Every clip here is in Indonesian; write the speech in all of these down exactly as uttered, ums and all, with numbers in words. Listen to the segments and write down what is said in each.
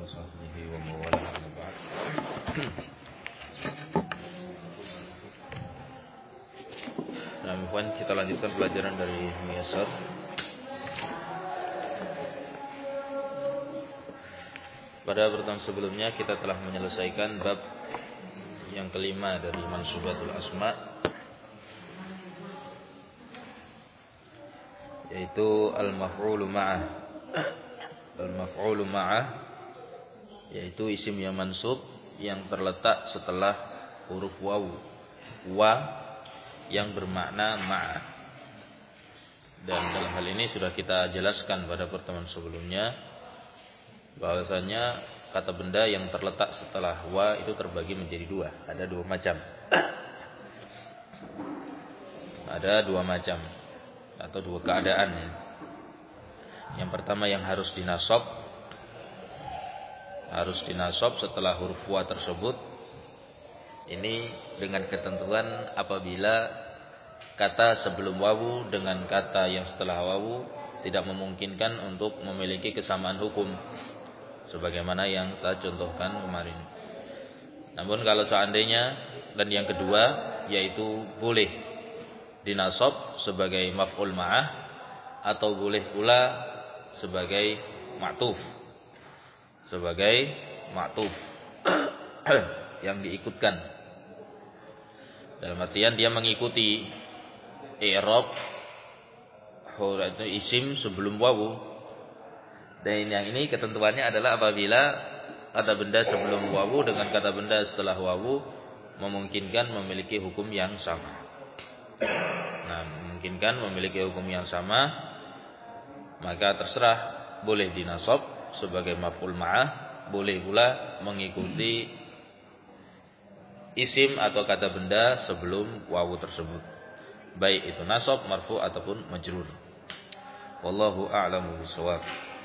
وصحبه ومن والاه أما بعد. Nah, Ikhwan, kita lanjutkan pelajaran dari Muyasar. Pada pertemuan sebelumnya kita telah menyelesaikan bab yang kelima dari Mansubatul Asma, yaitu al-maf'ulu ma'ah. Al-maf'ulu ma'ah yaitu isim yang mansub yang terletak setelah huruf waw, wa yang bermakna ma'ah. Dan dalam hal ini sudah kita jelaskan pada pertemuan sebelumnya bahwasanya kata benda yang terletak setelah wa itu terbagi menjadi dua. Ada dua macam. Ada dua macam atau dua keadaan. Yang pertama yang harus dinasab, harus dinasab setelah huruf wa tersebut. Ini dengan ketentuan apabila kata sebelum wawu dengan kata yang setelah wawu tidak memungkinkan untuk memiliki kesamaan hukum, sebagaimana yang kita contohkan kemarin. Namun kalau seandainya, dan yang kedua yaitu boleh dinasab sebagai maf'ul ma'ah atau boleh pula sebagai ma'tuf, sebagai ma'tuf yang diikutkan. Dalam artian dia mengikuti i'rab huruf itu isim sebelum wawu. Dan yang ini ketentuannya adalah apabila kata benda sebelum wawu dengan kata benda setelah wawu memungkinkan memiliki hukum yang sama. Nah, memungkinkan memiliki hukum yang sama, maka terserah, boleh dinasab sebagai maf'ul ma'ah, boleh pula mengikuti isim atau kata benda sebelum wawu tersebut, baik itu nasab, marfu ataupun majrur. Wallahu a'lamu bishawab.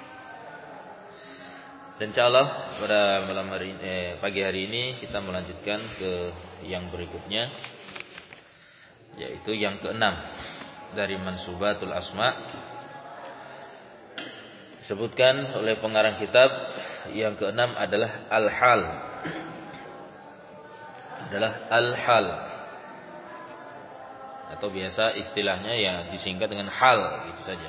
Dan insyaallah pada malam hari eh, pagi hari ini kita melanjutkan ke yang berikutnya, yaitu yang keenam dari Mansubatul Asma. Disebutkan oleh pengarang kitab yang keenam adalah al-hal. Adalah al-hal, atau biasa istilahnya ya disingkat dengan hal, gitu saja.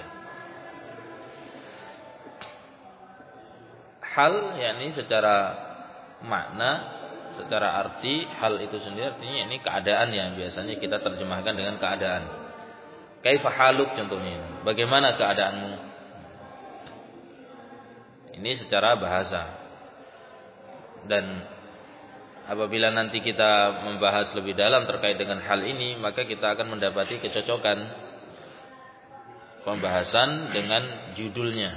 Hal yakni secara makna, secara arti, hal itu sendiri artinya ini keadaan yang biasanya kita terjemahkan dengan keadaan. Kaifa haluk contohnya, bagaimana keadaanmu? Ini secara bahasa. Dan apabila nanti kita membahas lebih dalam terkait dengan hal ini, maka kita akan mendapati kecocokan pembahasan dengan judulnya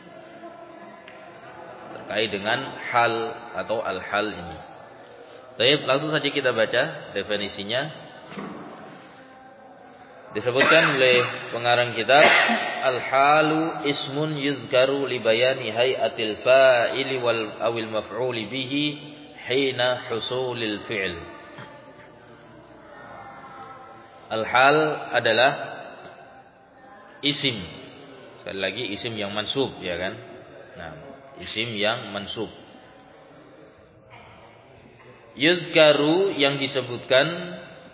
terkait dengan hal atau al-hal ini. Baik, langsung saja kita baca definisinya. Disebutkan oleh pengarang kitab, al-halu ismun yuzkaru li bayani hay'atil fa'ili wal awil maf'uli bihi hina husulil fi'l. Al-hal adalah isim. Sekali lagi isim yang mansub, ya kan? Nah, isim yang mansub. Yuzkaru yang disebutkan,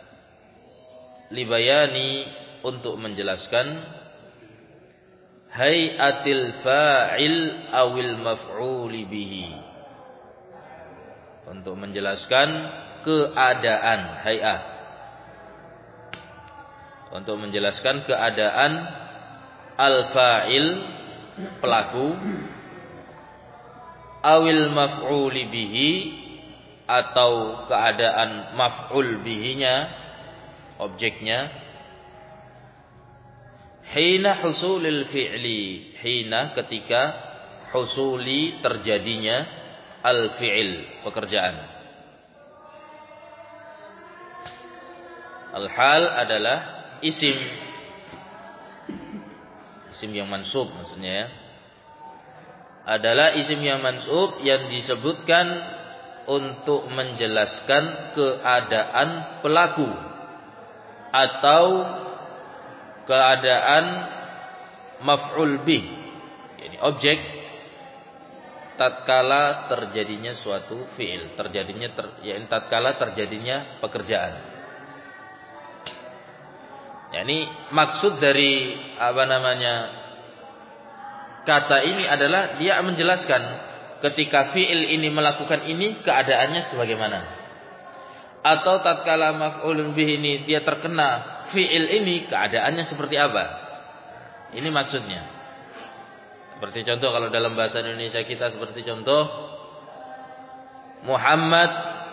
libayani untuk menjelaskan, hay'atil fa'il awil maf'uli bihi, untuk menjelaskan keadaan hay'ah, untuk menjelaskan keadaan al-fa'il pelaku, awil maf'uli bihi atau keadaan maf'ul bihinya, objeknya, hina husulil fi'li, hina ketika husuli terjadinya al-fi'il, pekerjaan. Al-hal adalah isim, isim yang mansub maksudnya ya. Adalah isim yang mansub yang disebutkan untuk menjelaskan keadaan pelaku atau keadaan maf'ul bih, yani objek tatkala terjadinya suatu fi'il, terjadinya ter, ya tatkala terjadinya pekerjaan. Ya, ini maksud dari apa namanya kata ini adalah dia menjelaskan ketika fi'il ini melakukan ini keadaannya sebagaimana. Atau tatkala maf'ulun bih ini dia terkena fi'il ini keadaannya seperti apa. Ini maksudnya. Seperti contoh kalau dalam bahasa Indonesia kita seperti contoh Muhammad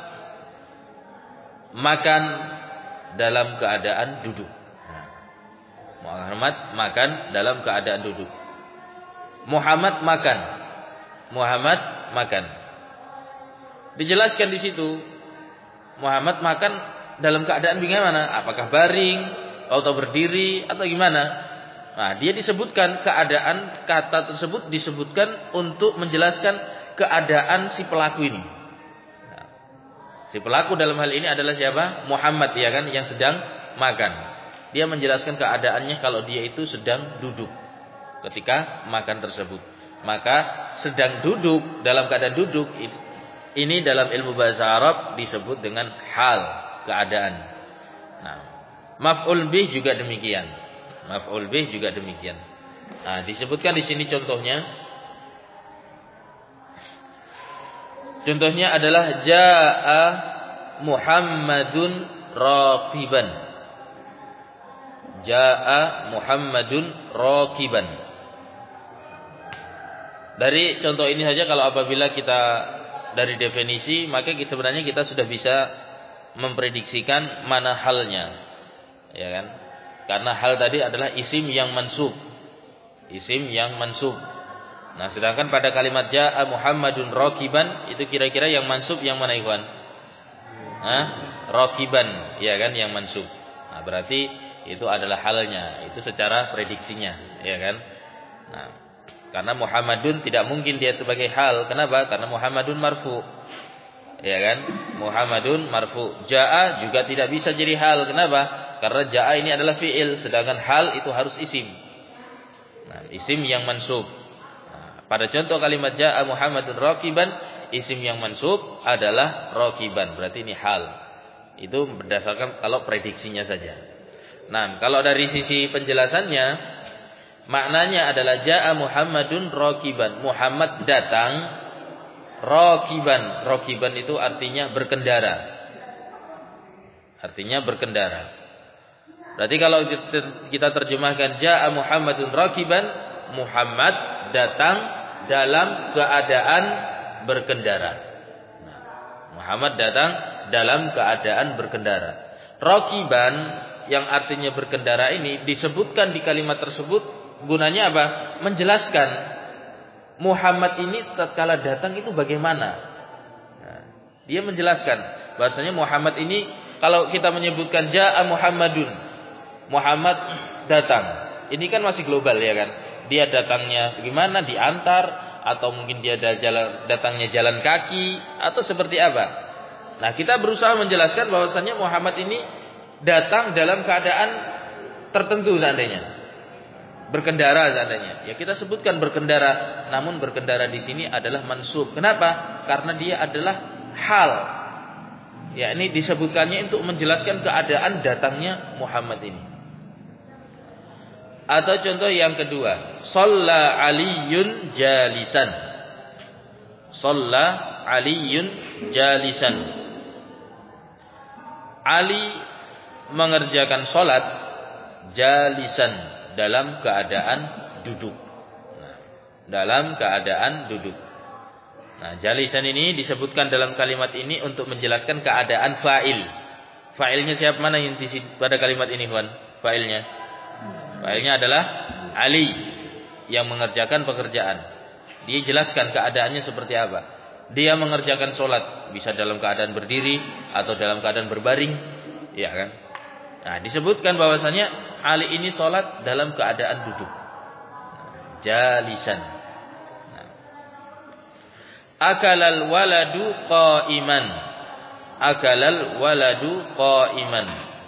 makan dalam keadaan duduk. Muhammad makan dalam keadaan duduk. Muhammad makan. Muhammad makan. Dijelaskan di situ Muhammad makan dalam keadaan bagaimana? Apakah baring atau berdiri atau gimana? Nah, dia disebutkan keadaan kata tersebut disebutkan untuk menjelaskan keadaan si pelaku ini. Nah, si pelaku dalam hal ini adalah siapa? Muhammad, ya kan, yang sedang makan. Dia menjelaskan keadaannya kalau dia itu sedang duduk ketika makan tersebut. Maka sedang duduk, dalam keadaan duduk ini dalam ilmu bahasa Arab disebut dengan hal, keadaan. Nah, maf'ul bih juga demikian. Maf'ul bih juga demikian. Nah, disebutkan di sini contohnya. Contohnya adalah jaa'a Muhammadun raqiban. Jaa'a Muhammadun raqiban. Dari contoh ini saja kalau apabila kita dari definisi, maka kita sebenarnya kita sudah bisa memprediksikan mana halnya, ya kan? Karena hal tadi adalah isim yang mansub, isim yang mansub. Nah, sedangkan pada kalimat jaa Muhammadun raqiban itu kira-kira yang mansub yang mana, ikhwan? Hah? Raqiban, ya kan, yang mansub. Nah, berarti itu adalah halnya, itu secara prediksinya, ya kan? Nah, karena Muhammadun tidak mungkin dia sebagai hal. Kenapa? Karena Muhammadun marfu. Ya kan? Muhammadun marfu. Jaa juga tidak bisa jadi hal. Kenapa? Karena jaa ini adalah fi'il. Sedangkan hal itu harus isim. Nah, isim yang mansub. Nah, pada contoh kalimat jaa Muhammadun raqiban, isim yang mansub adalah raqiban. Berarti ini hal. Itu berdasarkan kalau prediksinya saja. Nah, kalau dari sisi penjelasannya, maknanya adalah jaa Muhammadun raqiban. Muhammad datang raqiban. Raqiban itu artinya berkendara. Artinya berkendara. Berarti kalau kita terjemahkan jaa Muhammadun raqiban, Muhammad datang dalam keadaan berkendara. Nah, Muhammad datang dalam keadaan berkendara. Raqiban yang artinya berkendara ini disebutkan di kalimat tersebut. Gunanya apa? Menjelaskan Muhammad ini tatkala datang itu bagaimana. Nah, dia menjelaskan bahasanya Muhammad ini kalau kita menyebutkan jaa Muhammadun, Muhammad datang. Ini kan masih global, ya kan? Dia datangnya bagaimana? Diantar atau mungkin dia jalan, datangnya jalan kaki atau seperti apa? Nah, kita berusaha menjelaskan bahwasanya Muhammad ini datang dalam keadaan tertentu seandainya. Berkendara seandainya. Ya kita sebutkan berkendara, namun berkendara di sini adalah mansub. Kenapa? Karena dia adalah hal. Ya, ini disebutkannya untuk menjelaskan keadaan datangnya Muhammad ini. Atau contoh yang kedua, shalla Aliyun jalisan. Shalla Aliyun jalisan. Ali mengerjakan salat jalisan, dalam keadaan duduk. Nah, dalam keadaan duduk. Nah, jalisan ini disebutkan dalam kalimat ini untuk menjelaskan keadaan fa'il. Fa'ilnya siapa, mana yang di pada kalimat ini, Tuan? Fa'ilnya. Fa'ilnya adalah Ali yang mengerjakan pekerjaan. Dia jelaskan keadaannya seperti apa. Dia mengerjakan sholat, bisa dalam keadaan berdiri atau dalam keadaan berbaring, ya kan? Nah, disebutkan bahwasanya Ali ini sholat dalam keadaan duduk. Nah, jalisan. Nah. Akalal waladu qa'iman. Akalal waladu qa'iman.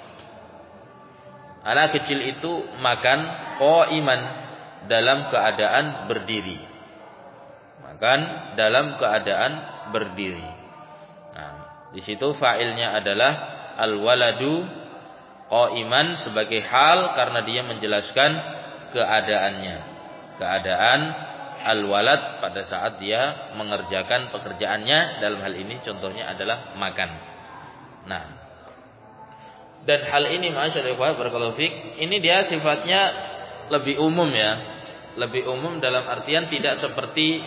Anak kecil itu makan qa'iman, dalam keadaan berdiri. makan dalam keadaan berdiri. Nah, di situ fa'ilnya adalah al-waladu qa'iman sebagai hal karena dia menjelaskan keadaannya. Keadaan al-walad pada saat dia mengerjakan pekerjaannya, dalam hal ini contohnya adalah makan. Nah, dan hal ini masyaallah barakallahu fik, ini dia sifatnya lebih umum ya. Lebih umum dalam artian tidak seperti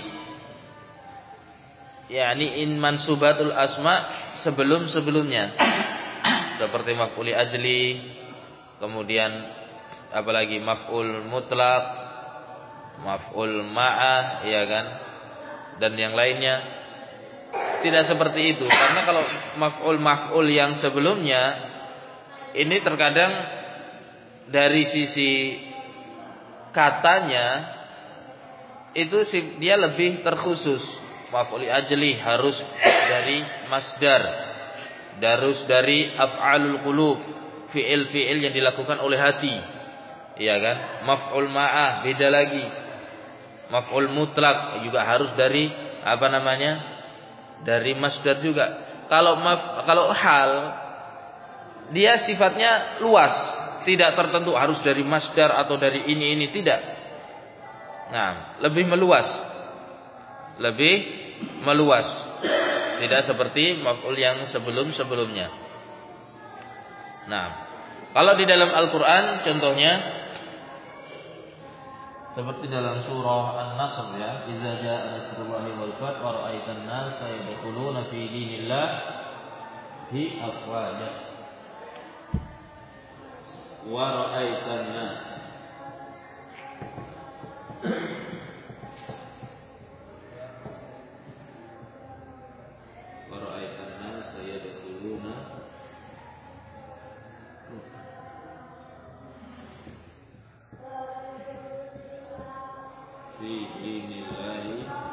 yakni in mansubatul asma sebelum-sebelumnya. Seperti maf'ul ajli, kemudian apalagi maf'ul mutlaq, maf'ul ma'ah, ya kan? Dan yang lainnya. Tidak seperti itu, karena kalau maf'ul maf'ul yang sebelumnya ini terkadang dari sisi katanya itu dia lebih terkhusus. Maf'ul ajli harus dari masdar, harus dari af'alul qulub, fi'il-fi'il yang dilakukan oleh hati, iya kan? Maf'ul ma'ah beda lagi. Maf'ul mutlak juga harus dari apa namanya? Dari masdar juga. Kalau maf, kalau hal dia sifatnya luas, tidak tertentu harus dari masdar atau dari ini ini tidak. Nah, lebih meluas. Lebih meluas. Tidak seperti maf'ul yang sebelum-sebelumnya. Nah, kalau di dalam Al-Qur'an contohnya seperti dalam surah An-Nasr ya, "Idza jaa nasrullahi wal fath wa ra'aitan nasa yadkhuluna fi dinillahi afwaja." Wa ra'aitan nas wa ra'aitan nas yadkhuluna fi dinillahi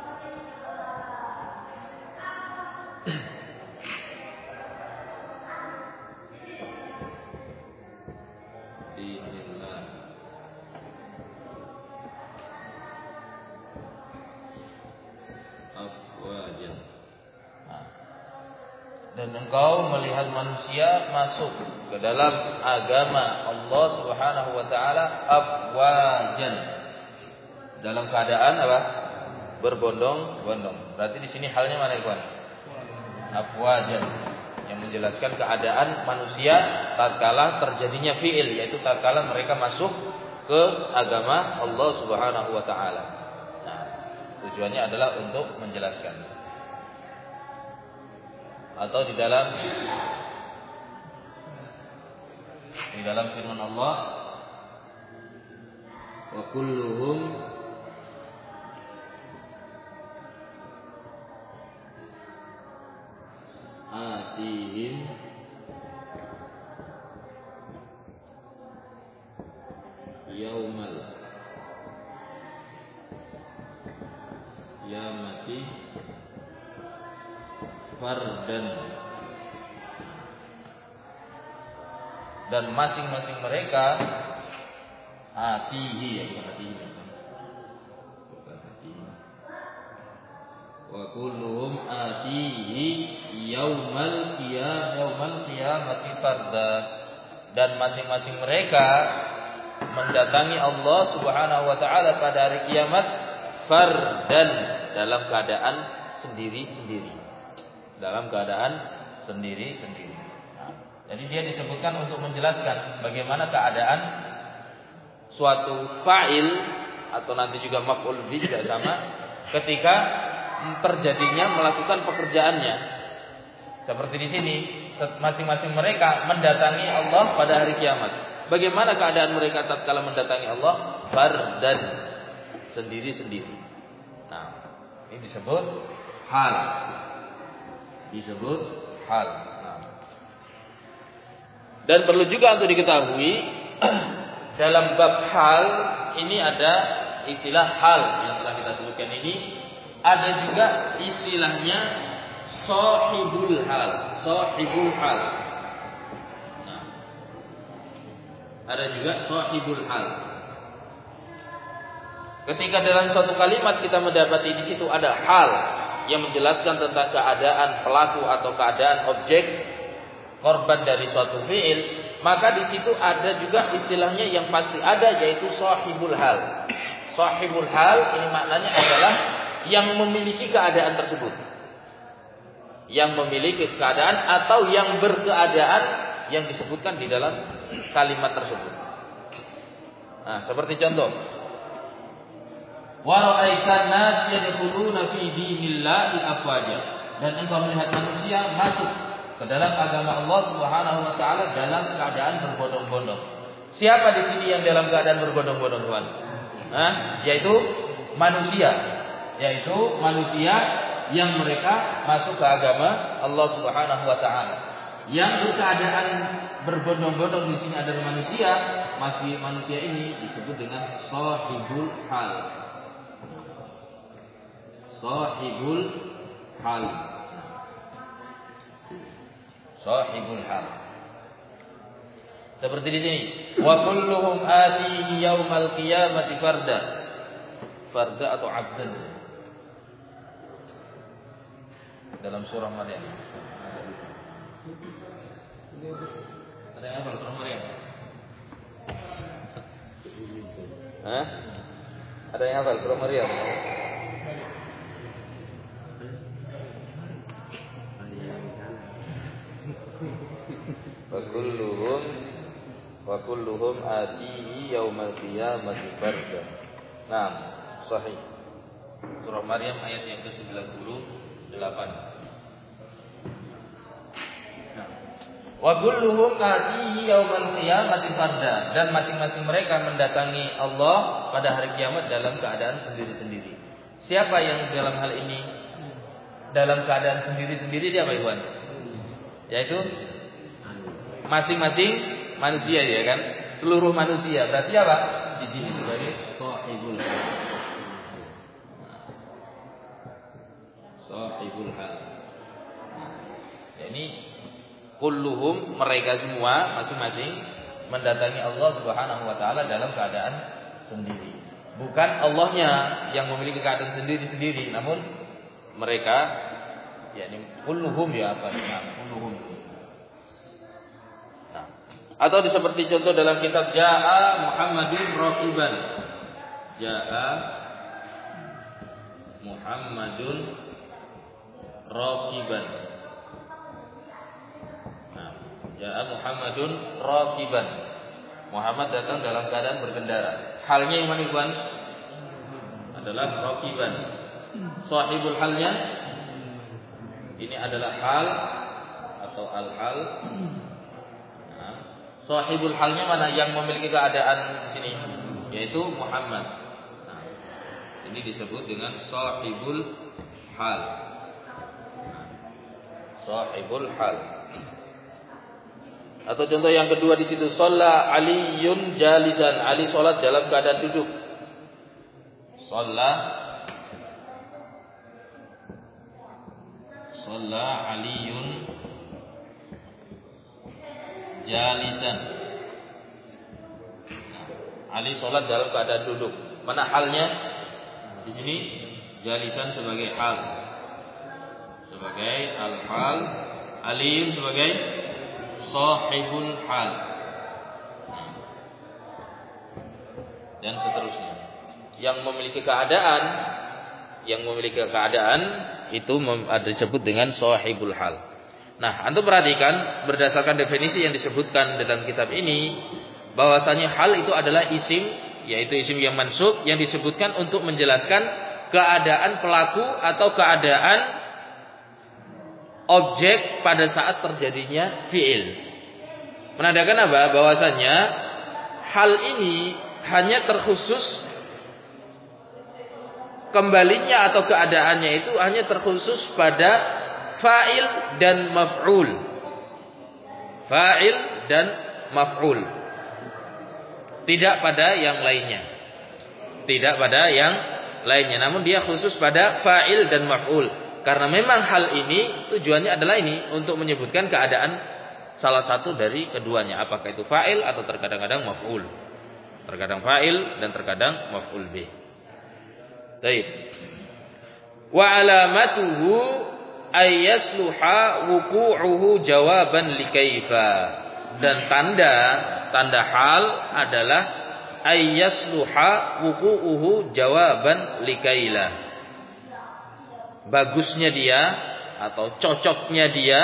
dan engkau melihat manusia masuk ke dalam agama Allah Subhanahu wa taala afwajan, dalam keadaan apa? Berbondong-bondong. Berarti di sini halnya mana, ikhwan? Afwajan, yang menjelaskan keadaan manusia tatkala terjadinya fi'il, yaitu tatkala mereka masuk ke agama Allah Subhanahu wa taala. Nah, tujuannya adalah untuk menjelaskan. Atau di dalam di dalam firman Allah, wa kulluhum atihim yaumal qiyamati fardan, dan masing-masing mereka atihi, ya atihi, wa kulluhum atihi yaumal qiyam yaumal qiyamati farda, dan masing-masing mereka mendatangi Allah Subhanahu wa taala pada hari kiamat fardan, dalam keadaan sendiri-sendiri. Dalam keadaan sendiri-sendiri. Nah, jadi dia disebutkan untuk menjelaskan bagaimana keadaan suatu fa'il atau nanti juga maf'ul bih juga sama ketika terjadinya melakukan pekerjaannya. Seperti di sini, masing-masing mereka mendatangi Allah pada hari kiamat. Bagaimana keadaan mereka tatkala mendatangi Allah? Fardan, sendiri-sendiri. Nah, ini disebut hal. Disebut hal. Nah. Dan perlu juga untuk diketahui dalam bab hal ini ada istilah hal yang telah kita sebutkan ini, ada juga istilahnya sahibul hal, sahibul hal. Nah, ada juga sahibul hal. Ketika dalam suatu kalimat kita mendapati di situ ada hal yang menjelaskan tentang keadaan pelaku atau keadaan objek korban dari suatu fi'il, maka di situ ada juga istilahnya yang pasti ada, yaitu sahibul hal. Sahibul hal ini maknanya adalah yang memiliki keadaan tersebut. Yang memiliki keadaan atau yang berkeadaan yang disebutkan di dalam kalimat tersebut. Nah, seperti contoh, wa ra'aitan nas yadkhuluna fi dinillahi afwaja, dan engkau melihat manusia masuk ke dalam agama Allah Subhanahu wa taala dalam keadaan berbondong-bondong. Siapa di sini yang dalam keadaan berbondong-bondong, Tuhan? Hah? Yaitu manusia, yaitu manusia yang mereka masuk ke agama Allah Subhanahu wa taala. Yang berkeadaan berbondong-bondong di sini adalah manusia, masih manusia ini disebut dengan sahibul hal. Sahibul hal. Sahibul hal. Seperti di sini, wa kulluhum atihi yaumal qiyamati farda. Farda atau abdan. Dalam surah Maryam. Ada yang hafal surah Maryam? Hah? Ada yang hafal surah Maryam? Wa kulluhum wa kulluhum atihi yaumal qiyamati farda. Naam, sahih. Surah Maryam ayat yang ke sembilan puluh delapan. Nah. Wa kulluhum atihi yaumal qiyamati farda, dan masing-masing mereka mendatangi Allah pada hari kiamat dalam keadaan sendiri-sendiri. Siapa yang dalam hal ini dalam keadaan sendiri-sendiri, siapa Ikhwan? Yaitu masing-masing manusia, ya kan? Seluruh manusia. Berarti apa? Di sini sebagai sahibul hal. Sahibul hal. Ya, ini kulluhum, mereka semua masing-masing mendatangi Allah Subhanahu wa taala dalam keadaan sendiri. Bukan Allahnya yang memiliki keadaan sendiri-sendiri, namun mereka, yakni kulluhum, ya apa? Nah, kulluhum. Nah, atau seperti contoh dalam kitab Jaa Muhammadun Raqiban. Jaa Muhammadun Raqiban. Nah, Jaa Muhammadun Raqiban. Muhammad datang dalam keadaan berkendara. Halnya yang mana, Ikhwan? Adalah Raqiban. Sahibul halnya ini adalah hal atau al-hal. Nah, sahibul halnya mana yang memiliki keadaan di sini? Yaitu Muhammad. Nah, ini disebut dengan sahibul hal. Nah, sahibul hal. Atau contoh yang kedua di situ, shalla Aliyun jalisan. Ali salat dalam keadaan duduk. Shalla Shalla Aliyun jalisan. Nah, Ali salat dalam keadaan duduk. Mana halnya? Di sini jalisan sebagai hal. Sebagai al-hal, Aliyun sebagai sahibul hal. Nah, dan seterusnya. Yang memiliki keadaan, yang memiliki keadaan itu disebut dengan sahibul hal. Nah, antum perhatikan berdasarkan definisi yang disebutkan dalam kitab ini, bahwasanya hal itu adalah isim, yaitu isim yang mansub yang disebutkan untuk menjelaskan keadaan pelaku atau keadaan objek pada saat terjadinya fi'il. Menandakan apa? Bahwasanya hal ini hanya terkhusus, kembalinya atau keadaannya itu hanya terkhusus pada fa'il dan maf'ul. Fa'il dan maf'ul. Tidak pada yang lainnya. Tidak pada yang lainnya. Namun dia khusus pada fa'il dan maf'ul. Karena memang hal ini tujuannya adalah ini, untuk menyebutkan keadaan salah satu dari keduanya. Apakah itu fa'il atau terkadang-kadang maf'ul. Terkadang fa'il dan terkadang maf'ul bih. Baik. Wa alamatuhu ay yasluha wuqu'uhu jawaban li kaifa. Dan tanda tanda hal adalah ay yasluha wuqu'uhu jawaban li kaila. Bagusnya dia atau cocoknya dia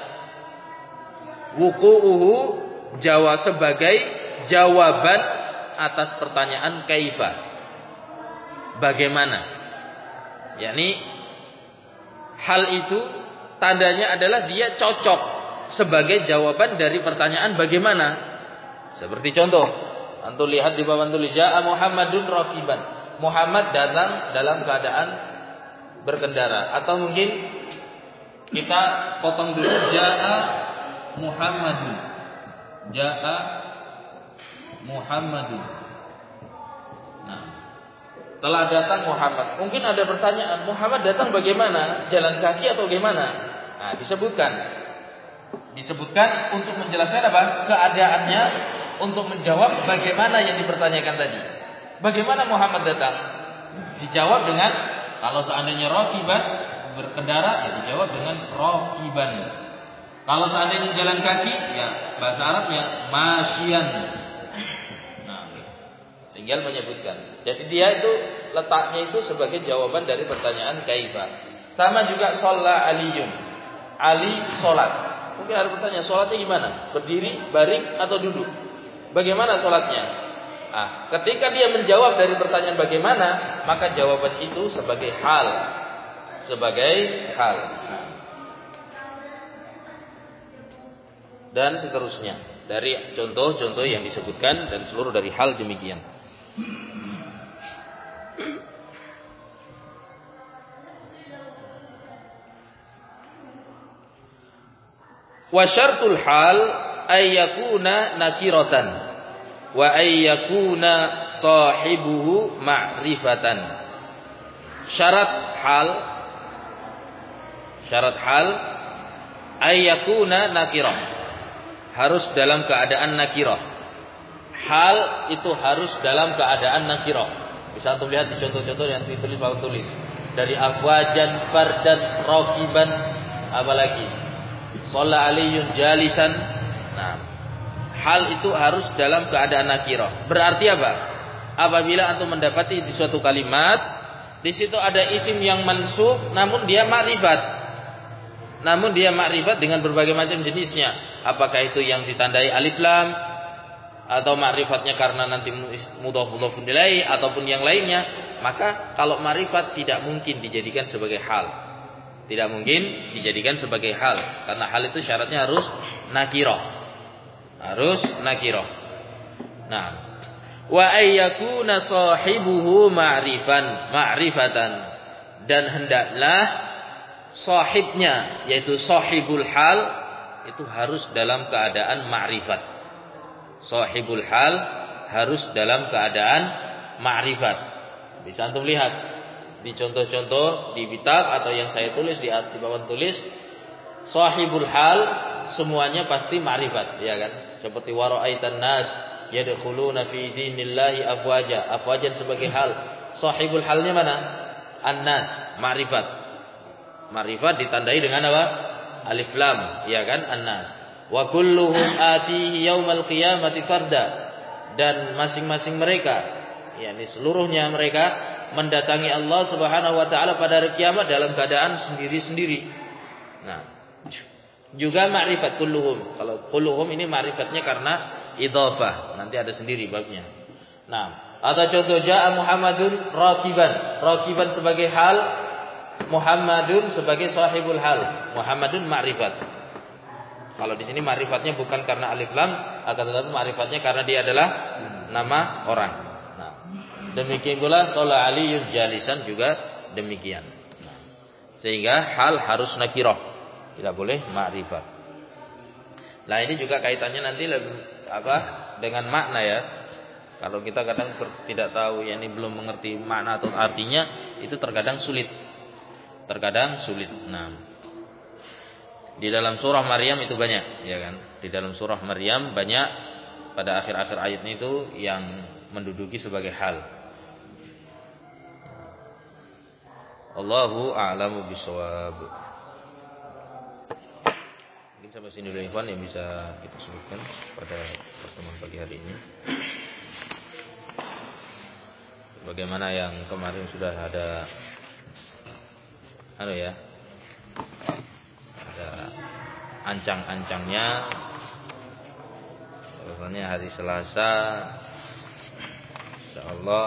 wuqu'uhu jawa sebagai jawaban atas pertanyaan kaifa. Bagaimana? yakni hal itu tandanya adalah dia cocok sebagai jawaban dari pertanyaan bagaimana. Seperti contoh, antum lihat di bawah tulis jaa Muhammadun raqiban. Muhammad datang dalam keadaan berkendara. Atau mungkin kita potong dulu jaa Muhammadun. Jaa Muhammadun. Nah, telah datang Muhammad. Mungkin ada pertanyaan, Muhammad datang bagaimana? Jalan kaki atau bagaimana? Nah, disebutkan. Disebutkan untuk menjelaskan apa? Keadaannya, untuk menjawab bagaimana yang dipertanyakan tadi. Bagaimana Muhammad datang? Dijawab dengan kalau seandainya raqiban berkendara, ya dijawab dengan raqiban. Kalau seandainya jalan kaki, ya bahasa Arabnya masyian. Nah, tinggal menyebutkan. Jadi dia itu letaknya itu sebagai jawaban dari pertanyaan kaifa. Sama juga shalla Aliyun. Ali salat. Mungkin ada pertanyaan, salatnya gimana? Berdiri, baring atau duduk? Bagaimana salatnya? Ah, ketika dia menjawab dari pertanyaan bagaimana, maka jawaban itu sebagai hal. Sebagai hal. Dan seterusnya dari contoh-contoh yang disebutkan dan seluruh dari hal demikian. Wa syartul hal ay yakuna nakiratan wa ay yakuna sahibuhu ma'rifatan. Syarat hal syarat hal ay yakuna nakirah, harus dalam keadaan nakirah. Hal itu harus dalam keadaan nakirah. Bisa antum lihat di contoh-contoh yang ditulis bawah tulis. Dari afwajan, fardan, raqiban, apalagi shalla Aliyun jalisan. Nah, hal itu harus dalam keadaan nakirah. Berarti apa? Apabila antum mendapati di suatu kalimat di situ ada isim yang mansub namun dia ma'rifat. Namun dia ma'rifat dengan berbagai macam jenisnya. Apakah itu yang ditandai alif lam, atau ma'rifatnya karena nanti mudhaf mudhafun ilaih, ataupun yang lainnya, maka kalau ma'rifat tidak mungkin dijadikan sebagai hal. Tidak mungkin dijadikan sebagai hal, karena hal itu syaratnya harus nakirah. Harus nakirah. Nah, wa ayyakuna sahibuhu ma'rifan, ma'rifatan, dan hendaklah sahibnya yaitu sahibul hal itu harus dalam keadaan ma'rifat. Sahibul hal harus dalam keadaan ma'rifat. Bisa antum lihat di contoh-contoh di kitab atau yang saya tulis di bawah tulis, sahibul hal semuanya pasti ma'rifat, ya kan? Seperti wara'aitan nas yadkhuluna fi dinillahi afwaja. Afwajan sebagai hal. Sahibul halnya mana? An-nas, ma'rifat. Ma'rifat ditandai dengan apa? Alif lam, ya kan? An-nas. Wa kulluhum atihi yaumal qiyamati farda. Dan masing-masing mereka, yakni seluruhnya mereka mendatangi Allah Subhanahu wa taala pada hari kiamat dalam keadaan sendiri-sendiri. Nah, juga ma'rifat kulluhum. Kalau kulluhum ini ma'rifatnya karena idhafah, nanti ada sendiri babnya. Nah, atau contoh jaa Muhammadun raqiban. Raqiban sebagai hal, Muhammadun sebagai sahibul hal. Muhammadun ma'rifat. Kalau di sini ma'rifatnya bukan karena alif lam, akan tetapi ma'rifatnya karena dia adalah nama orang. Nah, demikian pula shalla Aliyun jalisan juga demikian. Nah, sehingga hal harus nakirah, tidak boleh ma'rifat. Nah, ini juga kaitannya nanti lebih, apa dengan makna ya. Kalau kita kadang tidak tahu, yakni belum mengerti makna atau artinya, itu terkadang sulit. Terkadang sulit. Nah, di dalam surah Maryam itu banyak, ya kan? Di dalam surah Maryam banyak pada akhir-akhir ayatnya itu yang menduduki sebagai hal. Allahu a'lamu bishawab. Mungkin sampai sini dulu ikhwan yang bisa kita sebutkan pada pertemuan pagi hari ini. Bagaimana yang kemarin sudah ada anu ya, ada ancang-ancangnya. Soalnya hari Selasa insyaallah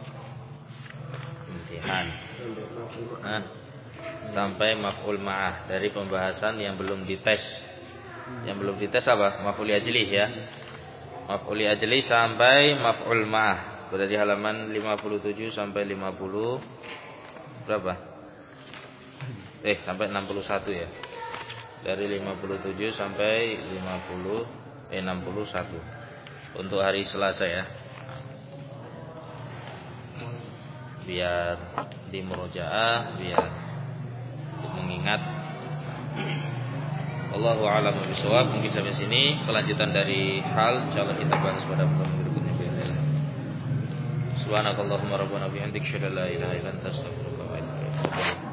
imtihan. Nah, sampai maf'ul ma'ah dari pembahasan yang belum dites. Yang belum dites apa? Maf'ul ajli ya. Maf'ul ajli sampai maf'ul ma'ah. Berada di halaman lima puluh tujuh sampai lima puluh berapa? Eh, sampai enam puluh satu ya. Dari lima puluh tujuh sampai lima puluh eh enam puluh satu. Untuk hari Selasa ya. Biar di murojaah, biar untuk mengingat. Allahu a'lam bishawab. Mungkin sampai sini kelanjutan dari hal insyaallah kita bahas pada pertemuan berikutnya. Subhanakallahumma rabbana bihamdika asyhadu an la ilaha illa anta astaghfiruka wa atubu ilaik.